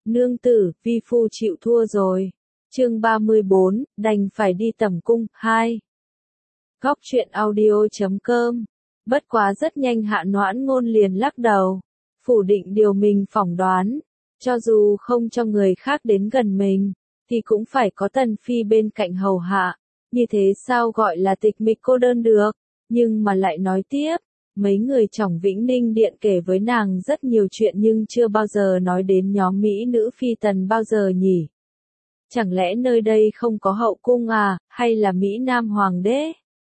Nương tử, vi phu chịu thua rồi. Chương 34, đành phải đi tẩm cung, 2. Góc truyện audio.com. Bất quá rất nhanh Hạ Noãn Ngôn liền lắc đầu, phủ định điều mình phỏng đoán. Cho dù không cho người khác đến gần mình, thì cũng phải có Tần Phi bên cạnh hầu hạ. Như thế sao gọi là tịch mịch cô đơn được? Nhưng mà lại nói tiếp, mấy người trong Vĩnh Ninh Điện kể với nàng rất nhiều chuyện nhưng chưa bao giờ nói đến nhóm mỹ nữ phi tần bao giờ nhỉ? Chẳng lẽ nơi đây không có hậu cung à, hay là Mỹ Nam Hoàng đế?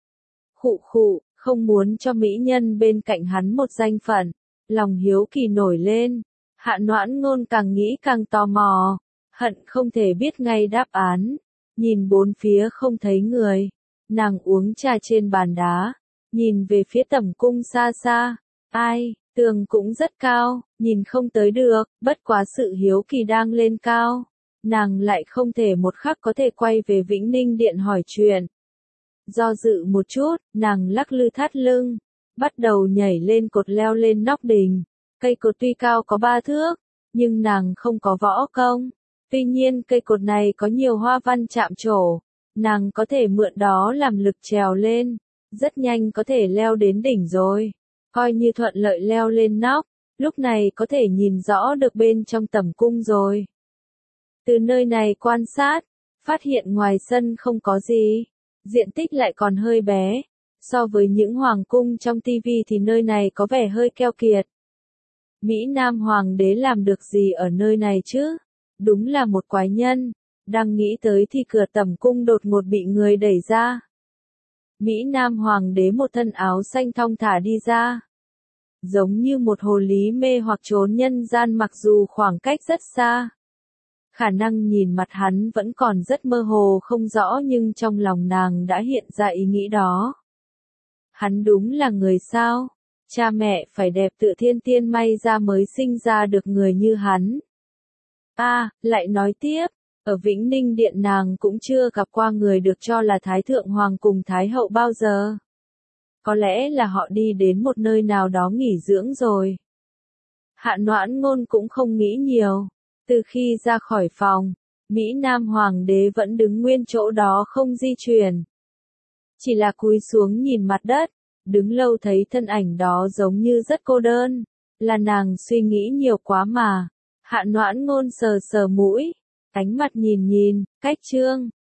Khụ khụ, không muốn cho mỹ nhân bên cạnh hắn một danh phận. Lòng hiếu kỳ nổi lên, Hạ Noãn Ngôn càng nghĩ càng tò mò, hận không thể biết ngay đáp án. Nhìn bốn phía không thấy người, nàng uống trà trên bàn đá, nhìn về phía tẩm cung xa xa. Ai, tường cũng rất cao, nhìn không tới được, bất quá sự hiếu kỳ đang lên cao. Nàng lại không thể một khắc có thể quay về Vĩnh Ninh Điện hỏi chuyện. Do dự một chút, nàng lắc lư thắt lưng, bắt đầu nhảy lên cột leo lên nóc đình. Cây cột tuy cao có 3 thước, nhưng nàng không có võ công. Tuy nhiên cây cột này có nhiều hoa văn chạm trổ, nàng có thể mượn đó làm lực trèo lên, rất nhanh có thể leo đến đỉnh rồi. Coi như thuận lợi leo lên nóc, lúc này có thể nhìn rõ được bên trong tẩm cung rồi. Từ nơi này quan sát, phát hiện ngoài sân không có gì, diện tích lại còn hơi bé. So với những hoàng cung trong tivi thì nơi này có vẻ hơi keo kiệt. Mỹ Nam Hoàng đế làm được gì ở nơi này chứ? Đúng là một quái nhân. Đang nghĩ tới thì cửa tẩm cung đột ngột bị người đẩy ra. Mỹ Nam Hoàng đế một thân áo xanh thong thả đi ra. Giống như một hồ ly mê hoặc trốn nhân gian mặc dù khoảng cách rất xa. Khả năng nhìn mặt hắn vẫn còn rất mơ hồ không rõ nhưng trong lòng nàng đã hiện ra ý nghĩ đó. Hắn đúng là người sao? Cha mẹ phải đẹp tự thiên tiên may ra mới sinh ra được người như hắn. Lại nói tiếp, ở Vĩnh Ninh Điện nàng cũng chưa gặp qua người được cho là Thái Thượng Hoàng cùng Thái Hậu bao giờ. Có lẽ là họ đi đến một nơi nào đó nghỉ dưỡng rồi. Hạ Noãn Ngôn cũng không nghĩ nhiều. Từ khi ra khỏi phòng, Mỹ Nam Hoàng đế vẫn đứng nguyên chỗ đó không di chuyển. Chỉ là cúi xuống nhìn mặt đất, đứng lâu thấy thân ảnh đó giống như rất cô đơn. Là nàng suy nghĩ nhiều quá mà. Hạ Noãn Ngôn sờ sờ mũi, ánh mặt nhìn nhìn, cách chương.